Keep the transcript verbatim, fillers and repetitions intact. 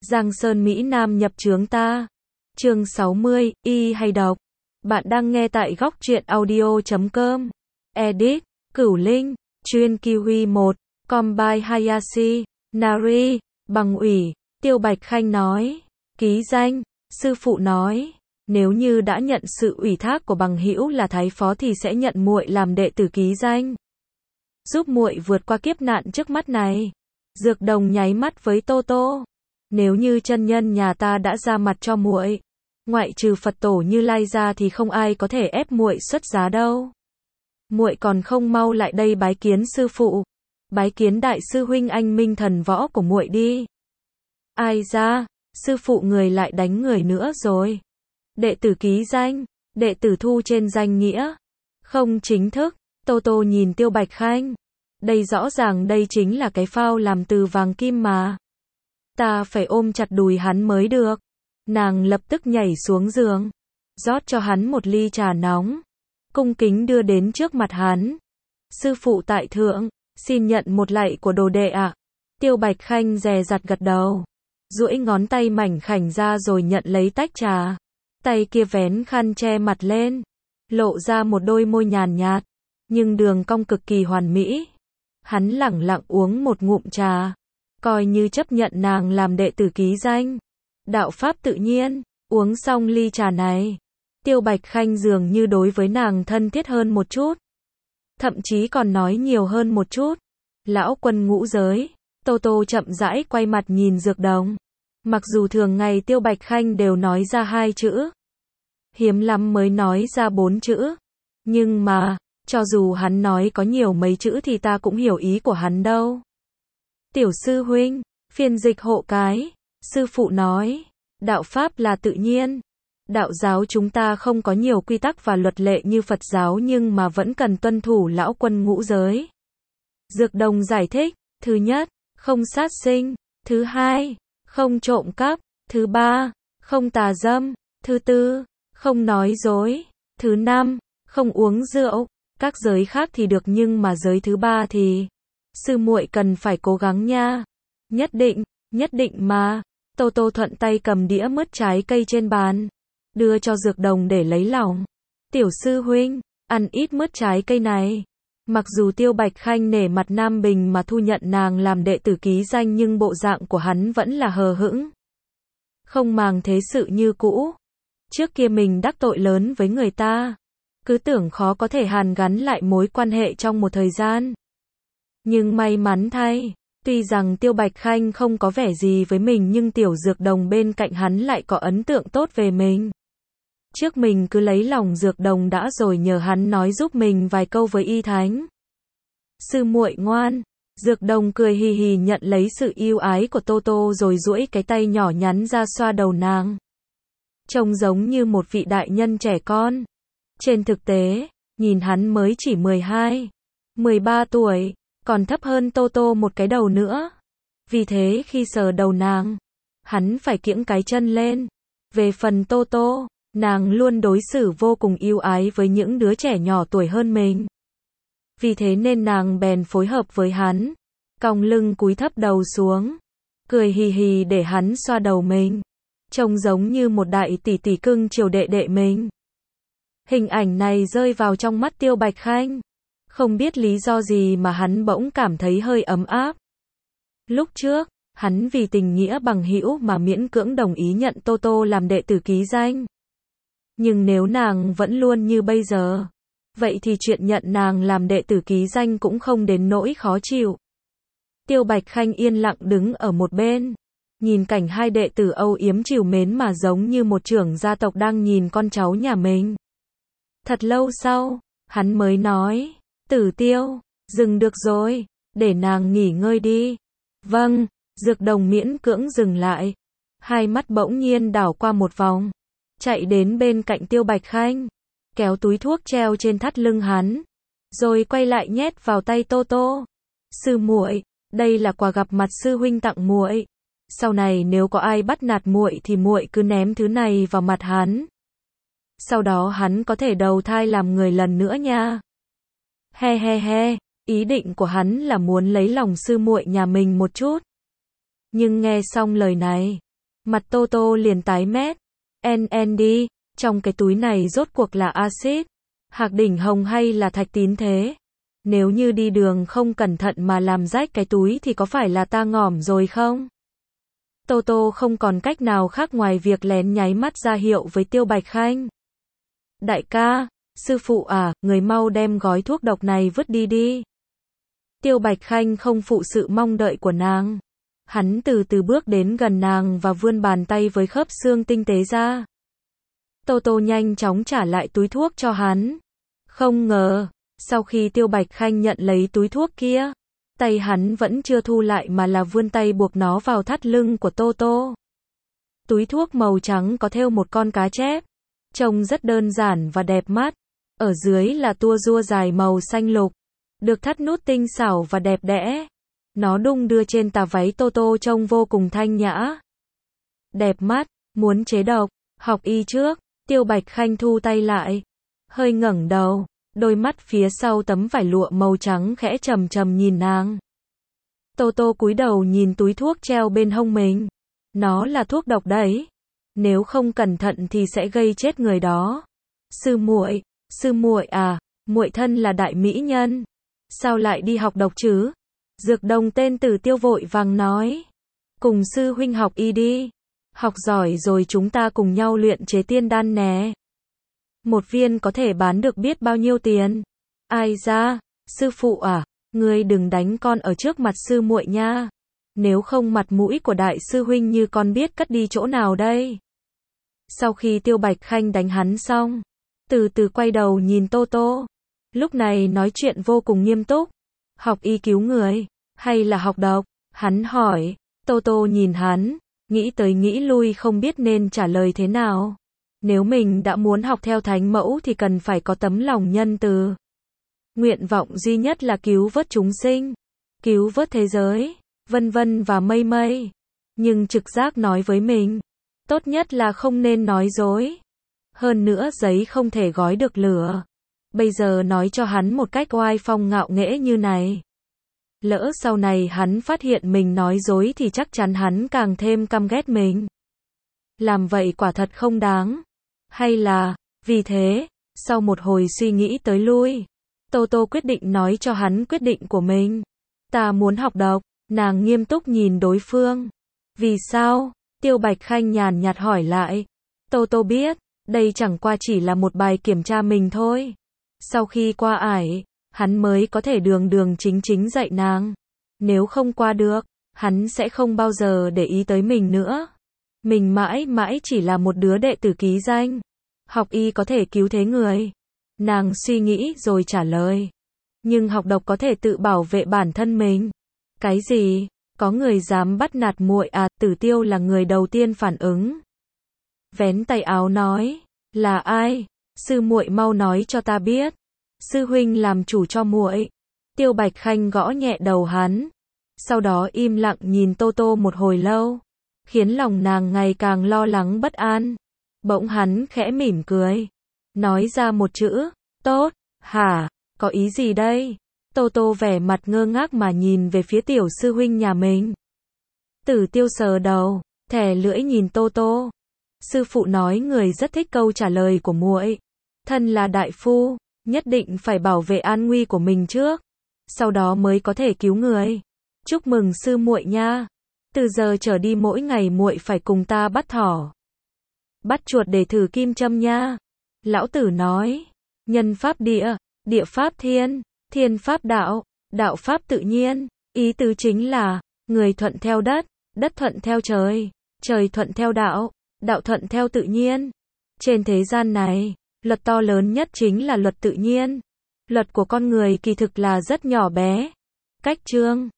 Giang Sơn Mỹ Nam nhập chướng ta. Chương sáu mươi, y hay độc. Bạn đang nghe tại góc truyện audio chấm com. Edit, Cửu Linh, chuyên Kiwi một, Combine Hayashi, Nari, bằng ủy, Tiêu Bạch Khanh nói. Ký danh, sư phụ nói, nếu như đã nhận sự ủy thác của bằng hữu là thái phó thì sẽ nhận muội làm đệ tử ký danh. Giúp muội vượt qua kiếp nạn trước mắt này. Dược Đồng nháy mắt với Tô Tô. Nếu như chân nhân nhà ta đã ra mặt cho muội, ngoại trừ Phật tổ Như Lai ra thì không ai có thể ép muội xuất giá đâu. Muội còn không mau lại đây bái kiến sư phụ, bái kiến đại sư huynh anh minh thần võ của muội đi. Ai ra, sư phụ người lại đánh người nữa rồi. Đệ tử ký danh, đệ tử thu trên danh nghĩa, không chính thức. Tô Tô nhìn Tiêu Bạch Khanh. Đây rõ ràng đây chính là cái phao làm từ vàng kim mà. Ta phải ôm chặt đùi hắn mới được. Nàng lập tức nhảy xuống giường, rót cho hắn một ly trà nóng, cung kính đưa đến trước mặt hắn. Sư phụ tại thượng, xin nhận một lạy của đồ đệ ạ. Tiêu Bạch Khanh dè dặt gật đầu, duỗi ngón tay mảnh khảnh ra rồi nhận lấy tách trà. Tay kia vén khăn che mặt lên, lộ ra một đôi môi nhàn nhạt, nhưng đường cong cực kỳ hoàn mỹ. Hắn lẳng lặng uống một ngụm trà, coi như chấp nhận nàng làm đệ tử ký danh. Đạo pháp tự nhiên, uống xong ly trà này, Tiêu Bạch Khanh dường như đối với nàng thân thiết hơn một chút. Thậm chí còn nói nhiều hơn một chút. Lão quân ngũ giới, Tô Tô chậm rãi quay mặt nhìn Dược Đồng. Mặc dù thường ngày Tiêu Bạch Khanh đều nói ra hai chữ, hiếm lắm mới nói ra bốn chữ. Nhưng mà, cho dù hắn nói có nhiều mấy chữ thì ta cũng hiểu ý của hắn đâu. Tiểu sư huynh, phiên dịch hộ cái. Sư phụ nói, đạo pháp là tự nhiên. Đạo giáo chúng ta không có nhiều quy tắc và luật lệ như Phật giáo nhưng mà vẫn cần tuân thủ lão quân ngũ giới. Dược Đồng giải thích, thứ nhất, không sát sinh. Thứ hai, không trộm cắp. Thứ ba, không tà dâm. Thứ tư, không nói dối. Thứ năm, không uống rượu. Các giới khác thì được nhưng mà giới thứ ba thì sư muội cần phải cố gắng nha. Nhất định, nhất định mà. Tô Tô thuận tay cầm đĩa mứt trái cây trên bàn, đưa cho Dược Đồng để lấy lòng. Tiểu sư huynh, ăn ít mứt trái cây này. Mặc dù Tiêu Bạch Khanh nể mặt Nam Bình mà thu nhận nàng làm đệ tử ký danh nhưng bộ dạng của hắn vẫn là hờ hững, không màng thế sự như cũ. Trước kia mình đắc tội lớn với người ta, cứ tưởng khó có thể hàn gắn lại mối quan hệ trong một thời gian. Nhưng may mắn thay, tuy rằng Tiêu Bạch Khanh không có vẻ gì với mình nhưng Tiểu Dược Đồng bên cạnh hắn lại có ấn tượng tốt về mình. Trước mình cứ lấy lòng Dược Đồng đã rồi nhờ hắn nói giúp mình vài câu với y thánh. Sư muội ngoan. Dược Đồng cười hì hì nhận lấy sự yêu ái của Tô Tô rồi duỗi cái tay nhỏ nhắn ra xoa đầu nàng. Trông giống như một vị đại nhân trẻ con. Trên thực tế, nhìn hắn mới chỉ mười hai, mười ba tuổi, còn thấp hơn Tô Tô một cái đầu nữa. Vì thế khi sờ đầu nàng, hắn phải kiễng cái chân lên. Về phần Tô Tô, nàng luôn đối xử vô cùng yêu ái với những đứa trẻ nhỏ tuổi hơn mình. Vì thế nên nàng bèn phối hợp với hắn, cong lưng cúi thấp đầu xuống, cười hì hì để hắn xoa đầu mình. Trông giống như một đại tỷ tỷ cưng chiều đệ đệ mình. Hình ảnh này rơi vào trong mắt Tiêu Bạch Khanh. Không biết lý do gì mà hắn bỗng cảm thấy hơi ấm áp. Lúc trước, hắn vì tình nghĩa bằng hữu mà miễn cưỡng đồng ý nhận Tô Tô làm đệ tử ký danh. Nhưng nếu nàng vẫn luôn như bây giờ, vậy thì chuyện nhận nàng làm đệ tử ký danh cũng không đến nỗi khó chịu. Tiêu Bạch Khanh yên lặng đứng ở một bên, nhìn cảnh hai đệ tử âu yếm trìu mến mà giống như một trưởng gia tộc đang nhìn con cháu nhà mình. Thật lâu sau, hắn mới nói, Tử Tiêu, dừng được rồi, để nàng nghỉ ngơi đi. Vâng. Dược Đồng miễn cưỡng dừng lại, hai mắt bỗng nhiên đảo qua một vòng, chạy đến bên cạnh Tiêu Bạch Khanh, kéo túi thuốc treo trên thắt lưng hắn, rồi quay lại nhét vào tay Tô Tô. Sư muội, đây là quà gặp mặt sư huynh tặng muội. Sau này nếu có ai bắt nạt muội thì muội cứ ném thứ này vào mặt hắn. Sau đó hắn có thể đầu thai làm người lần nữa nha. He he he, ý định của hắn là muốn lấy lòng sư muội nhà mình một chút. Nhưng nghe xong lời này, Mặt Tô Tô liền tái mét. En en đi, trong cái túi này rốt cuộc là axit, hạc đỉnh hồng hay là thạch tín thế? Nếu như đi đường không cẩn thận mà làm rách cái túi thì có phải là ta ngỏm rồi không? Tô Tô không còn cách nào khác ngoài việc lén nháy mắt ra hiệu với Tiêu Bạch Khanh. Đại ca, sư phụ à, người mau đem gói thuốc độc này vứt đi đi. Tiêu Bạch Khanh không phụ sự mong đợi của nàng. Hắn từ từ bước đến gần nàng và vươn bàn tay với khớp xương tinh tế ra. Tô Tô nhanh chóng trả lại túi thuốc cho hắn. Không ngờ, sau khi Tiêu Bạch Khanh nhận lấy túi thuốc kia, tay hắn vẫn chưa thu lại mà là vươn tay buộc nó vào thắt lưng của Tô Tô. Túi thuốc màu trắng có thêu một con cá chép, trông rất đơn giản và đẹp mắt. Ở dưới là tua rua dài màu xanh lục, được thắt nút tinh xảo và đẹp đẽ. Nó đung đưa trên tà váy Tô Tô trông vô cùng thanh nhã. Đẹp mắt, muốn chế độc, học y trước. Tiêu Bạch Khanh thu tay lại, hơi ngẩng đầu, đôi mắt phía sau tấm vải lụa màu trắng khẽ trầm trầm nhìn nàng. Tô Tô cúi đầu nhìn túi thuốc treo bên hông mình. Nó là thuốc độc đấy, nếu không cẩn thận thì sẽ gây chết người đó. Sư muội, sư muội à, muội thân là đại mỹ nhân, sao lại đi học độc chứ? Dược đồng tên Tử Tiêu vội vàng nói, cùng sư huynh học y đi, học giỏi rồi chúng ta cùng nhau luyện chế tiên đan nè. Một viên có thể bán được biết bao nhiêu tiền. Ai ra, sư phụ à, ngươi đừng đánh con ở trước mặt sư muội nha. Nếu không mặt mũi của đại sư huynh như con biết cất đi chỗ nào đây. Sau khi Tiêu Bạch Khanh đánh hắn xong, từ từ quay đầu nhìn Tô Tô. Lúc này nói chuyện vô cùng nghiêm túc. Học y cứu người, hay là học độc? Hắn hỏi. Tô Tô nhìn hắn, nghĩ tới nghĩ lui không biết nên trả lời thế nào. Nếu mình đã muốn học theo thánh mẫu thì cần phải có tấm lòng nhân từ. Nguyện vọng duy nhất là cứu vớt chúng sinh, cứu vớt thế giới, vân vân và mây mây. Nhưng trực giác nói với mình, tốt nhất là không nên nói dối. Hơn nữa giấy không thể gói được lửa. Bây giờ nói cho hắn một cách oai phong ngạo nghễ như này. Lỡ sau này hắn phát hiện mình nói dối thì chắc chắn hắn càng thêm căm ghét mình. Làm vậy quả thật không đáng. Hay là, vì thế, sau một hồi suy nghĩ tới lui, Tô Tô quyết định nói cho hắn quyết định của mình. Ta muốn học độc. Nàng nghiêm túc nhìn đối phương. Vì sao? Tiêu Bạch Khanh nhàn nhạt hỏi lại. Tô Tô biết, đây chẳng qua chỉ là một bài kiểm tra mình thôi. Sau khi qua ải, hắn mới có thể đường đường chính chính dạy nàng. Nếu không qua được, hắn sẽ không bao giờ để ý tới mình nữa. Mình mãi mãi chỉ là một đứa đệ tử ký danh. Học y có thể cứu thế người. Nàng suy nghĩ rồi trả lời. Nhưng học độc có thể tự bảo vệ bản thân mình. Cái gì? Có người dám bắt nạt muội à? Tử Tiêu là người đầu tiên phản ứng. Vén tay áo nói. Là ai? Sư muội mau nói cho ta biết. Sư huynh làm chủ cho muội. Tiêu Bạch Khanh gõ nhẹ đầu hắn. Sau đó im lặng nhìn Tô Tô một hồi lâu. Khiến lòng nàng ngày càng lo lắng bất an. Bỗng hắn khẽ mỉm cười. Nói ra một chữ. Tốt. Hả? Có ý gì đây? Tô Tô vẻ mặt ngơ ngác mà nhìn về phía tiểu sư huynh nhà mình. Tử Tiêu sờ đầu, thè lưỡi nhìn Tô Tô. Sư phụ nói người rất thích câu trả lời của muội. Thân là đại phu, nhất định phải bảo vệ an nguy của mình trước, sau đó mới có thể cứu người. Chúc mừng sư muội nha. Từ giờ trở đi mỗi ngày muội phải cùng ta bắt thỏ, bắt chuột để thử kim châm nha. Lão tử nói, nhân pháp địa, địa pháp thiên, thiên pháp đạo, đạo pháp tự nhiên. Ý tứ chính là, người thuận theo đất, đất thuận theo trời, trời thuận theo đạo, đạo thuận theo tự nhiên. Trên thế gian này, luật to lớn nhất chính là luật tự nhiên. Luật của con người kỳ thực là rất nhỏ bé. Cách chương